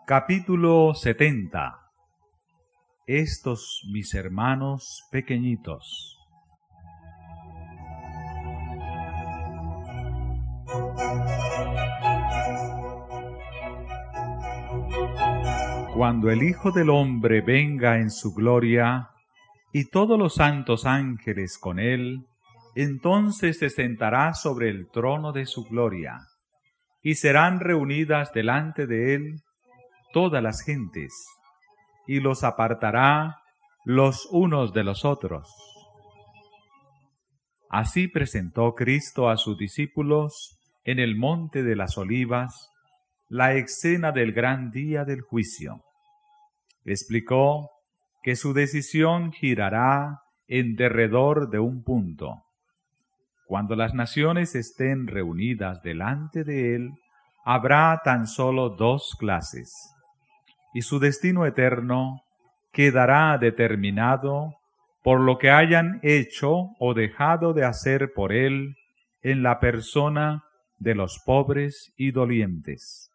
Capítulo 70. Estos mis hermanos pequeñitos. Cuando el Hijo del Hombre venga en su gloria, y todos los santos ángeles con él, entonces se sentará sobre el trono de su gloria, y serán reunidas delante de él todas las gentes, y los apartará los unos de los otros. Así presentó Cristo a sus discípulos en el monte de las Olivas la escena del gran día del juicio. Explicó que su decisión girará en derredor de un punto. Cuando las naciones estén reunidas delante de él, habrá tan solo dos clases, y su destino eterno quedará determinado por lo que hayan hecho o dejado de hacer por él en la persona de los pobres y dolientes.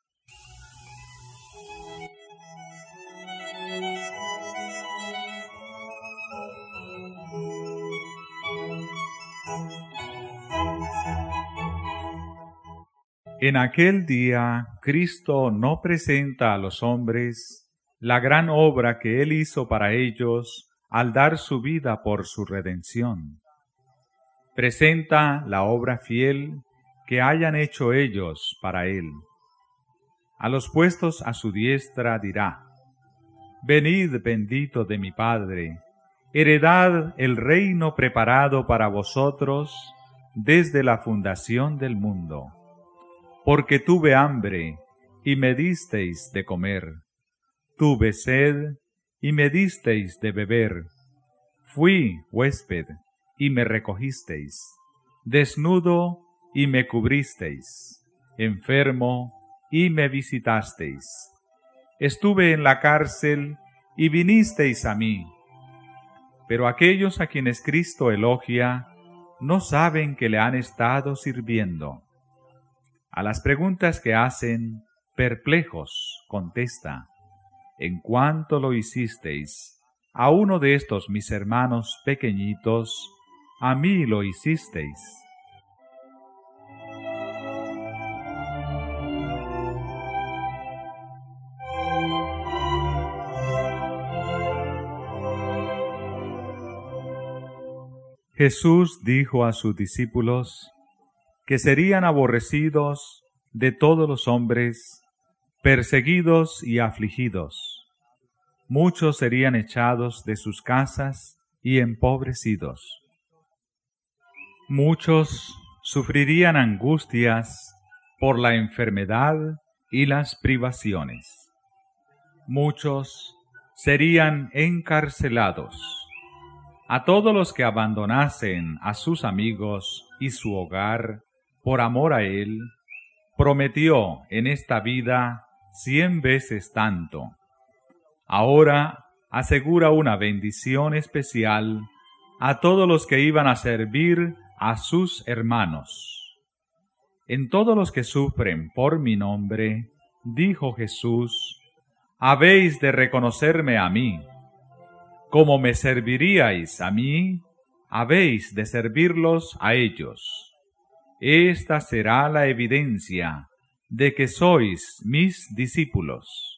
En aquel día, Cristo no presenta a los hombres la gran obra que Él hizo para ellos al dar su vida por su redención. Presenta la obra fiel que hayan hecho ellos para Él. A los puestos a su diestra dirá: Venid, bendito de mi Padre, heredad el reino preparado para vosotros desde la fundación del mundo. Porque tuve hambre, y me disteis de comer. Tuve sed, y me disteis de beber. Fui huésped, y me recogisteis. Desnudo, y me cubristeis. Enfermo, y me visitasteis. Estuve en la cárcel, y vinisteis a mí. Pero aquellos a quienes Cristo elogia, no saben que le han estado sirviendo. A las preguntas que hacen, perplejos, contesta: En cuanto lo hicisteis a uno de estos mis hermanos pequeñitos, a mí lo hicisteis. Jesús dijo a sus discípulos que serían aborrecidos de todos los hombres, perseguidos y afligidos. Muchos serían echados de sus casas y empobrecidos. Muchos sufrirían angustias por la enfermedad y las privaciones. Muchos serían encarcelados. A todos los que abandonasen a sus amigos y su hogar por amor a Él, prometió en esta vida 100 veces tanto. Ahora asegura una bendición especial a todos los que iban a servir a sus hermanos. En todos los que sufren por mi nombre, dijo Jesús, habéis de reconocerme a mí. Como me serviríais a mí, habéis de servirlos a ellos. Esta será la evidencia de que sois mis discípulos.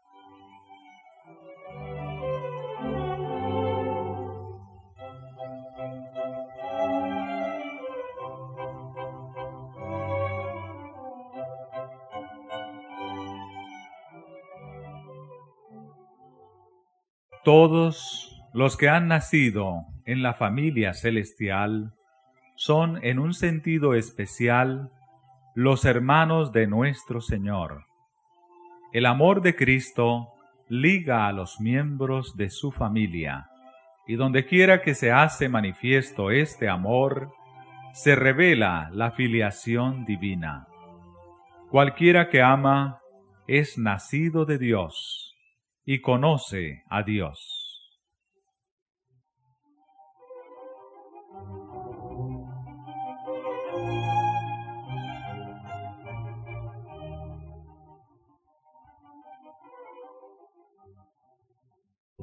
Todos los que han nacido en la familia celestial son en un sentido especial los hermanos de nuestro Señor. El amor de Cristo liga a los miembros de su familia, y donde quiera que se hace manifiesto este amor, se revela la filiación divina. Cualquiera que ama es nacido de Dios y conoce a Dios.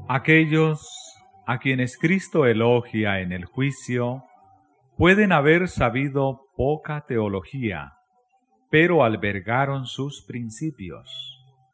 Aquellos a quienes Cristo elogia en el juicio pueden haber sabido poca teología, pero albergaron sus principios.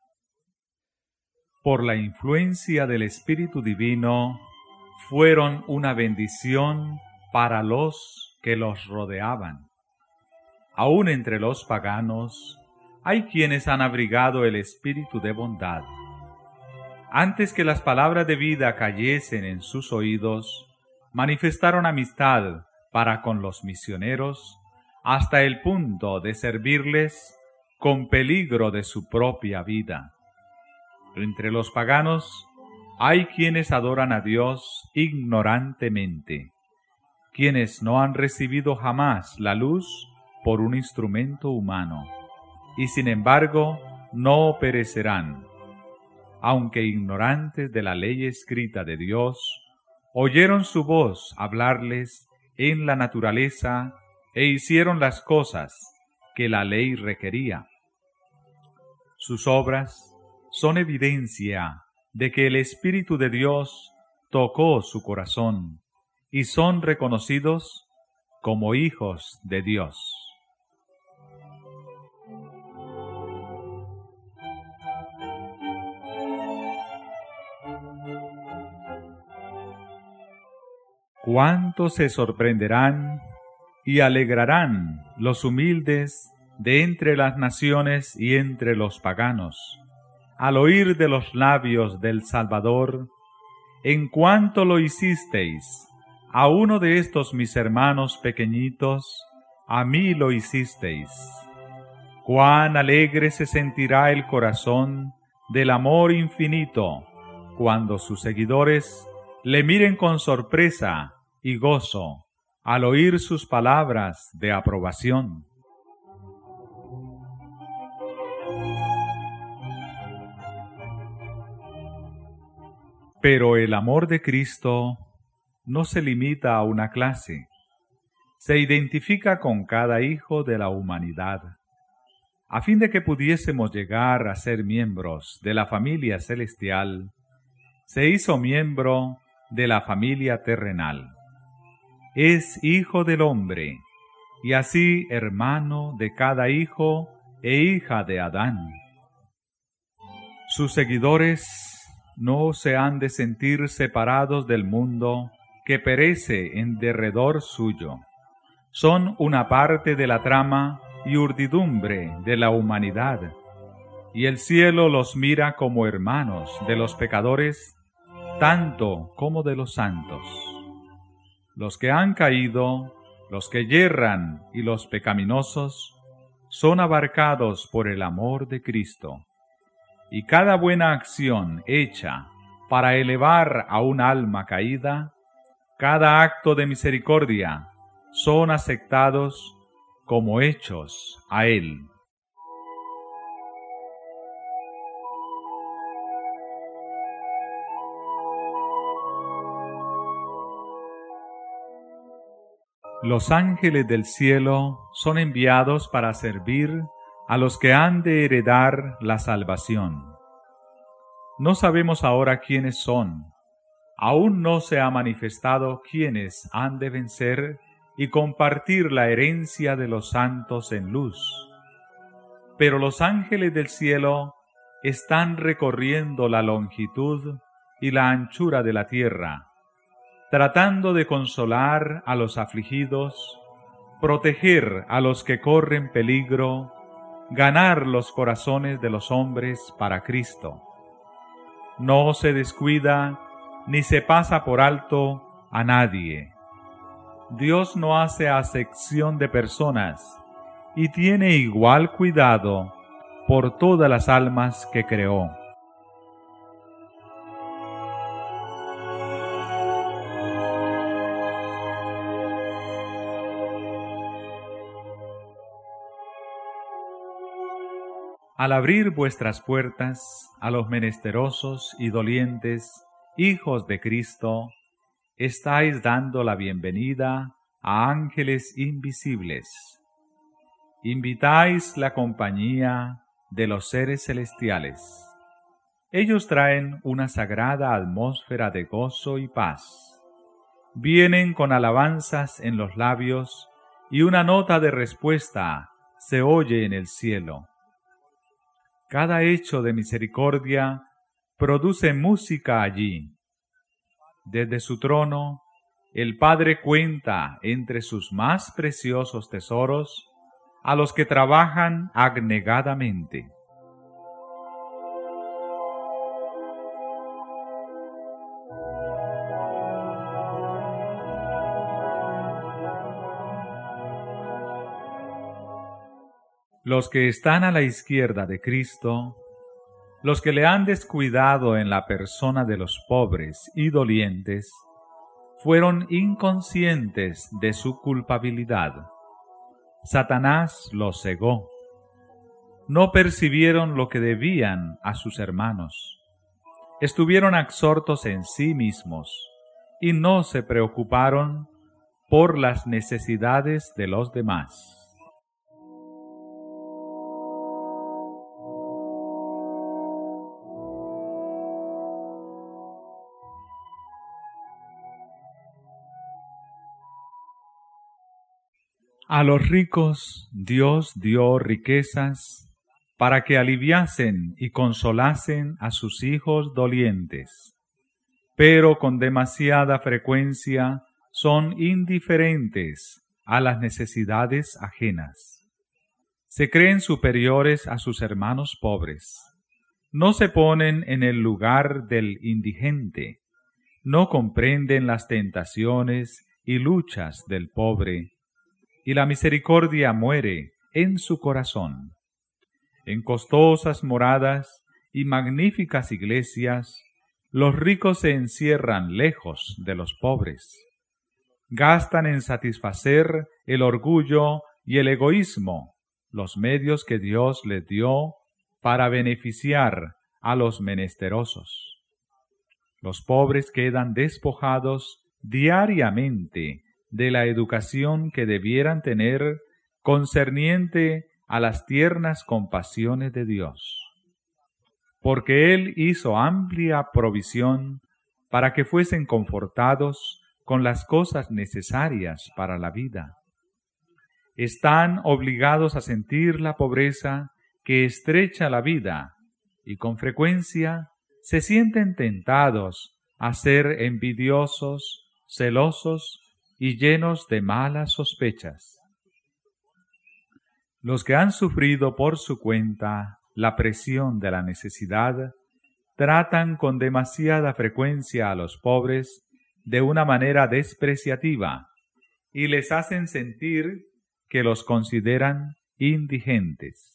Por la influencia del Espíritu Divino, fueron una bendición para los que los rodeaban. Aún entre los paganos, hay quienes han abrigado el espíritu de bondad. Antes que las palabras de vida cayesen en sus oídos, manifestaron amistad para con los misioneros, hasta el punto de servirles con peligro de su propia vida. Entre los paganos hay quienes adoran a Dios ignorantemente, quienes no han recibido jamás la luz por un instrumento humano, y sin embargo no perecerán. Aunque ignorantes de la ley escrita de Dios, oyeron su voz hablarles en la naturaleza e hicieron las cosas que la ley requería. Sus obras son evidencia de que el Espíritu de Dios tocó su corazón y son reconocidos como hijos de Dios. ¿Cuánto se sorprenderán y alegrarán los humildes de entre las naciones y entre los paganos, al oír de los labios del Salvador: en cuanto lo hicisteis a uno de estos mis hermanos pequeñitos, a mí lo hicisteis? Cuán alegre se sentirá el corazón del amor infinito cuando sus seguidores le miren con sorpresa y gozo al oír sus palabras de aprobación. Pero el amor de Cristo no se limita a una clase, se identifica con cada hijo de la humanidad. A fin de que pudiésemos llegar a ser miembros de la familia celestial, se hizo miembro de la familia terrenal. Es hijo del hombre, y así hermano de cada hijo e hija de Adán. Sus seguidores no se han de sentir separados del mundo que perece en derredor suyo. Son una parte de la trama y urdidumbre de la humanidad, y el cielo los mira como hermanos de los pecadores, tanto como de los santos. Los que han caído, los que yerran y los pecaminosos son abarcados por el amor de Cristo, y cada buena acción hecha para elevar a un alma caída, cada acto de misericordia, son aceptados como hechos a Él. Los ángeles del cielo son enviados para servir a los que han de heredar la salvación. No sabemos ahora quiénes son. Aún no se ha manifestado quiénes han de vencer y compartir la herencia de los santos en luz. Pero los ángeles del cielo están recorriendo la longitud y la anchura de la tierra, tratando de consolar a los afligidos, proteger a los que corren peligro, ganar los corazones de los hombres para Cristo. No se descuida ni se pasa por alto a nadie. Dios no hace acepción de personas y tiene igual cuidado por todas las almas que creó. Al abrir vuestras puertas a los menesterosos y dolientes, hijos de Cristo, estáis dando la bienvenida a ángeles invisibles. Invitáis la compañía de los seres celestiales. Ellos traen una sagrada atmósfera de gozo y paz. Vienen con alabanzas en los labios y una nota de respuesta se oye en el cielo. Cada hecho de misericordia produce música allí. Desde su trono, el Padre cuenta entre sus más preciosos tesoros a los que trabajan abnegadamente. Los que están a la izquierda de Cristo, los que le han descuidado en la persona de los pobres y dolientes, fueron inconscientes de su culpabilidad. Satanás los cegó. No percibieron lo que debían a sus hermanos. Estuvieron absortos en sí mismos y no se preocuparon por las necesidades de los demás. A los ricos Dios dio riquezas para que aliviasen y consolasen a sus hijos dolientes, pero con demasiada frecuencia son indiferentes a las necesidades ajenas. Se creen superiores a sus hermanos pobres. No se ponen en el lugar del indigente. No comprenden las tentaciones y luchas del pobre, y la misericordia muere en su corazón. En costosas moradas y magníficas iglesias, los ricos se encierran lejos de los pobres. Gastan en satisfacer el orgullo y el egoísmo los medios que Dios les dio para beneficiar a los menesterosos. Los pobres quedan despojados diariamente de la educación que debieran tener concerniente a las tiernas compasiones de Dios, porque Él hizo amplia provisión para que fuesen confortados con las cosas necesarias para la vida. Están obligados a sentir la pobreza que estrecha la vida y con frecuencia se sienten tentados a ser envidiosos, celosos y llenos de malas sospechas. Los que han sufrido por su cuenta la presión de la necesidad tratan con demasiada frecuencia a los pobres de una manera despreciativa y les hacen sentir que los consideran indigentes.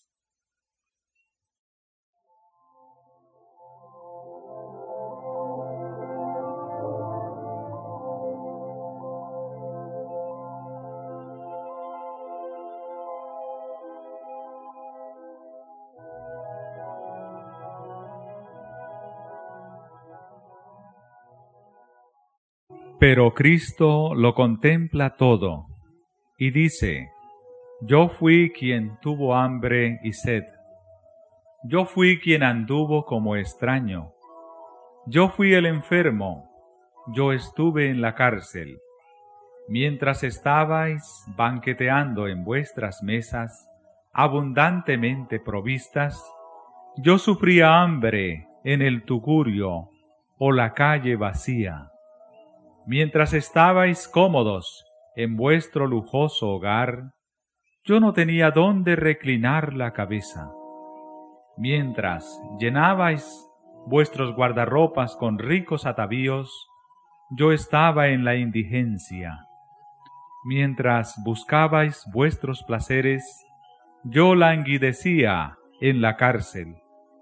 Pero Cristo lo contempla todo y dice: yo fui quien tuvo hambre y sed. Yo fui quien anduvo como extraño. Yo fui el enfermo. Yo estuve en la cárcel. Mientras estabais banqueteando en vuestras mesas, abundantemente provistas, yo sufría hambre en el tugurio o la calle vacía. Mientras estabais cómodos en vuestro lujoso hogar, yo no tenía dónde reclinar la cabeza. Mientras llenabais vuestros guardarropas con ricos atavíos, yo estaba en la indigencia. Mientras buscabais vuestros placeres, yo languidecía en la cárcel.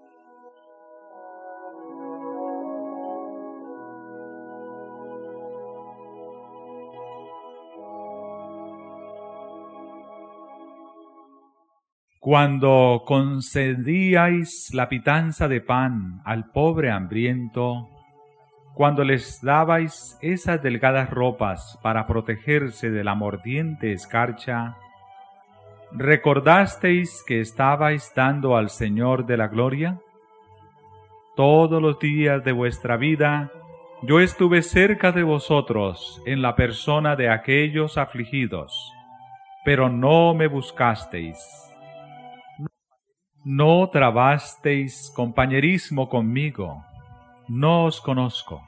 Cuando concedíais la pitanza de pan al pobre hambriento, cuando les dabais esas delgadas ropas para protegerse de la mordiente escarcha, ¿recordasteis que estabais dando al Señor de la gloria? todos los días de vuestra vida, yo estuve cerca de vosotros en la persona de aquellos afligidos, pero no me buscasteis. No trabasteis compañerismo conmigo, no os conozco.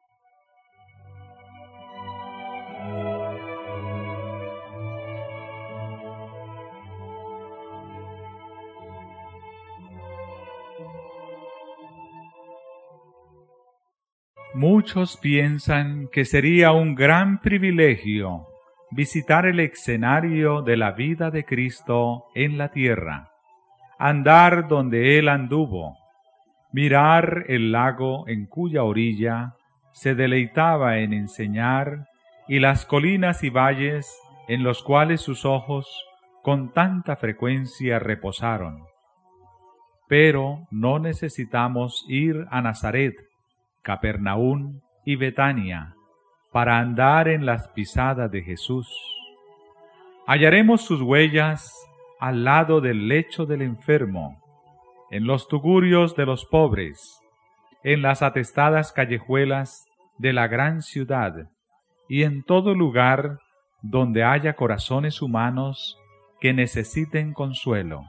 Muchos piensan que sería un gran privilegio visitar el escenario de la vida de Cristo en la tierra, andar donde Él anduvo, mirar el lago en cuya orilla se deleitaba en enseñar y las colinas y valles en los cuales sus ojos con tanta frecuencia reposaron. Pero no necesitamos ir a Nazaret, Capernaum y Betania para andar en las pisadas de Jesús. Hallaremos sus huellas al lado del lecho del enfermo, en los tugurios de los pobres, en las atestadas callejuelas de la gran ciudad y en todo lugar donde haya corazones humanos que necesiten consuelo.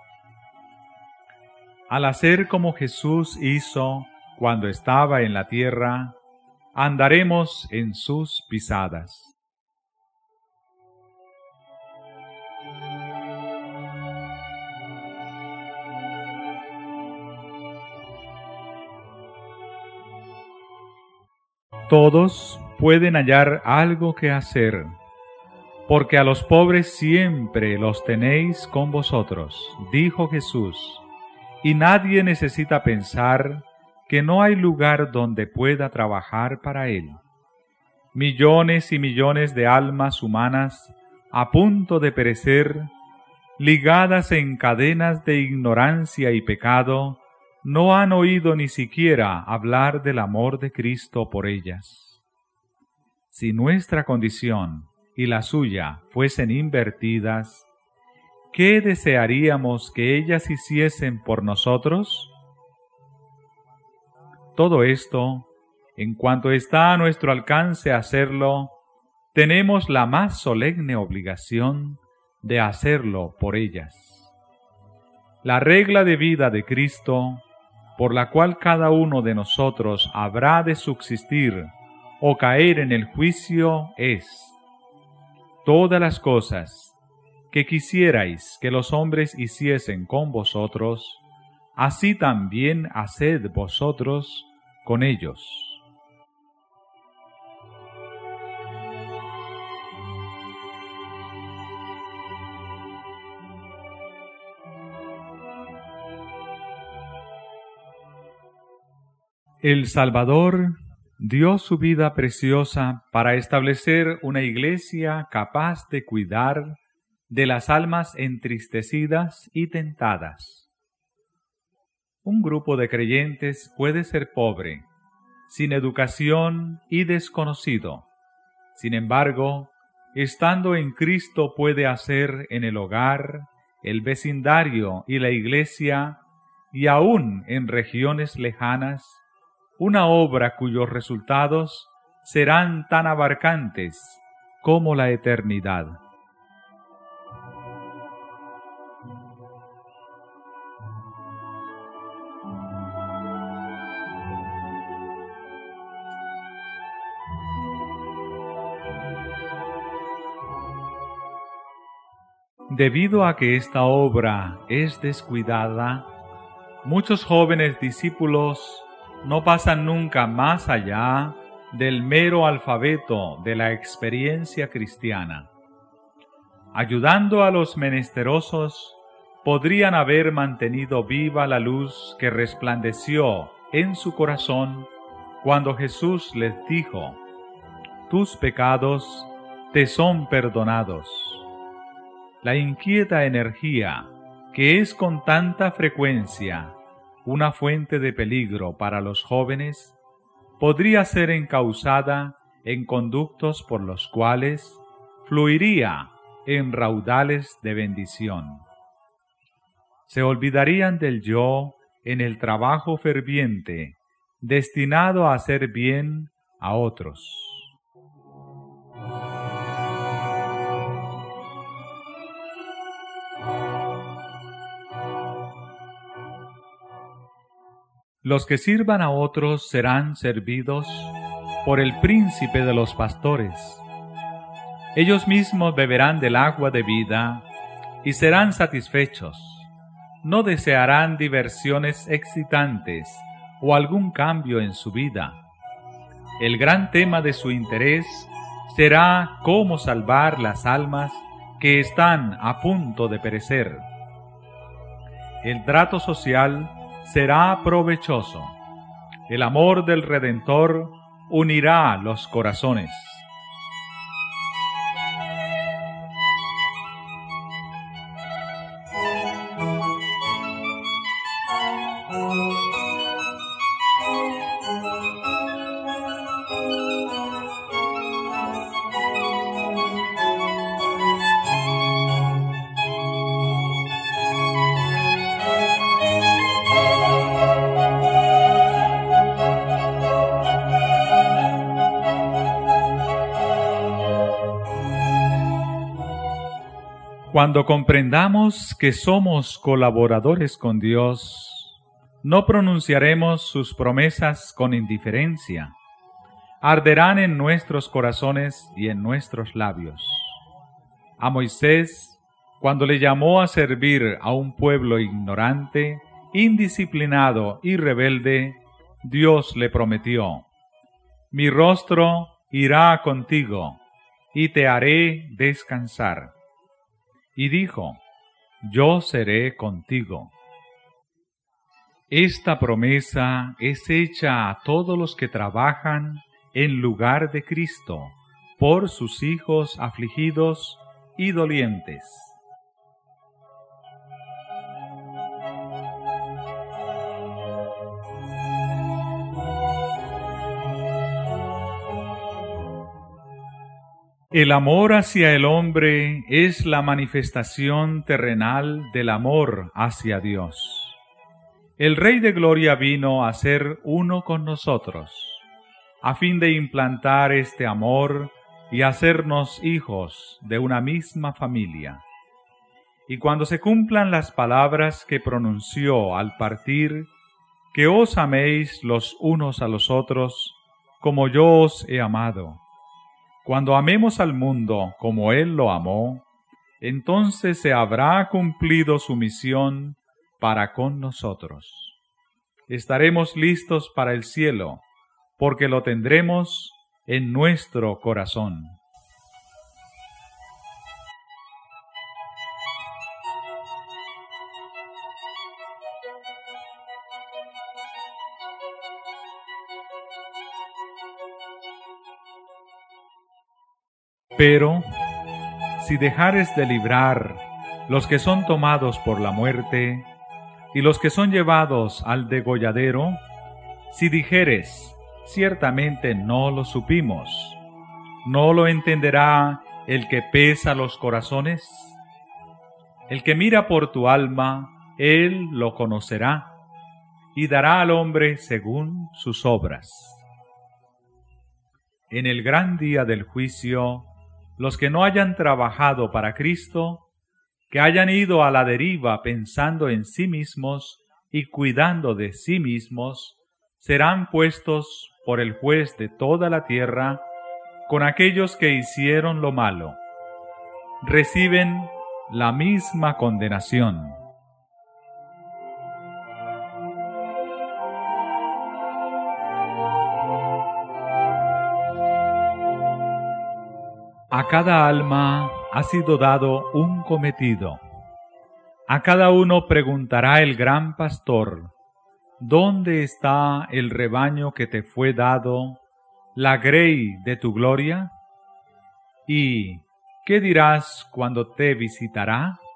Al hacer como Jesús hizo cuando estaba en la tierra, andaremos en sus pisadas. Todos pueden hallar algo que hacer, porque a los pobres siempre los tenéis con vosotros, dijo Jesús, y nadie necesita pensar que no hay lugar donde pueda trabajar para Él. Millones y millones de almas humanas a punto de perecer, ligadas en cadenas de ignorancia y pecado, no han oído ni siquiera hablar del amor de Cristo por ellas. Si nuestra condición y la suya fuesen invertidas, ¿qué desearíamos que ellas hiciesen por nosotros? Todo esto, en cuanto está a nuestro alcance hacerlo, tenemos la más solemne obligación de hacerlo por ellas. La regla de vida de Cristo, por la cual cada uno de nosotros habrá de subsistir o caer en el juicio, es: todas las cosas que quisierais que los hombres hiciesen con vosotros, así también haced vosotros con ellos. El Salvador dio su vida preciosa para establecer una iglesia capaz de cuidar de las almas entristecidas y tentadas. Un grupo de creyentes puede ser pobre, sin educación y desconocido. Sin embargo, estando en Cristo puede hacer en el hogar, el vecindario y la iglesia, y aún en regiones lejanas, una obra cuyos resultados serán tan abarcantes como la eternidad. Debido a que esta obra es descuidada, muchos jóvenes discípulos no pasan nunca más allá del mero alfabeto de la experiencia cristiana. Ayudando a los menesterosos, podrían haber mantenido viva la luz que resplandeció en su corazón cuando Jesús les dijo: «Tus pecados te son perdonados». La inquieta energía, que es con tanta frecuencia una fuente de peligro para los jóvenes, podría ser encauzada en conductos por los cuales fluiría en raudales de bendición. Se olvidarían del yo en el trabajo ferviente, destinado a hacer bien a otros. Los que sirvan a otros serán servidos por el príncipe de los pastores. Ellos mismos beberán del agua de vida y serán satisfechos. No desearán diversiones excitantes o algún cambio en su vida. El gran tema de su interés será cómo salvar las almas que están a punto de perecer. El trato social será provechoso. El amor del Redentor unirá los corazones. Cuando comprendamos que somos colaboradores con Dios, no pronunciaremos sus promesas con indiferencia. Arderán en nuestros corazones y en nuestros labios. A Moisés, cuando le llamó a servir a un pueblo ignorante, indisciplinado y rebelde, Dios le prometió: «Mi rostro irá contigo y te haré descansar». Y dijo: «Yo seré contigo». Esta promesa es hecha a todos los que trabajan en lugar de Cristo, por sus hijos afligidos y dolientes. El amor hacia el hombre es la manifestación terrenal del amor hacia Dios. El Rey de Gloria vino a ser uno con nosotros, a fin de implantar este amor y hacernos hijos de una misma familia. Y cuando se cumplan las palabras que pronunció al partir, que os améis los unos a los otros, como yo os he amado. Cuando amemos al mundo como Él lo amó, entonces se habrá cumplido su misión para con nosotros. Estaremos listos para el cielo, porque lo tendremos en nuestro corazón. Pero, si dejares de librar los que son tomados por la muerte, y los que son llevados al degolladero, si dijeres: ciertamente no lo supimos, ¿no lo entenderá el que pesa los corazones? El que mira por tu alma, él lo conocerá, y dará al hombre según sus obras. En el gran día del juicio, los que no hayan trabajado para Cristo, que hayan ido a la deriva pensando en sí mismos y cuidando de sí mismos, serán puestos por el juez de toda la tierra con aquellos que hicieron lo malo. Reciben la misma condenación. A cada alma ha sido dado un cometido. A cada uno preguntará el gran pastor: ¿dónde está el rebaño que te fue dado, la grey de tu gloria? ¿Y qué dirás cuando te visitará?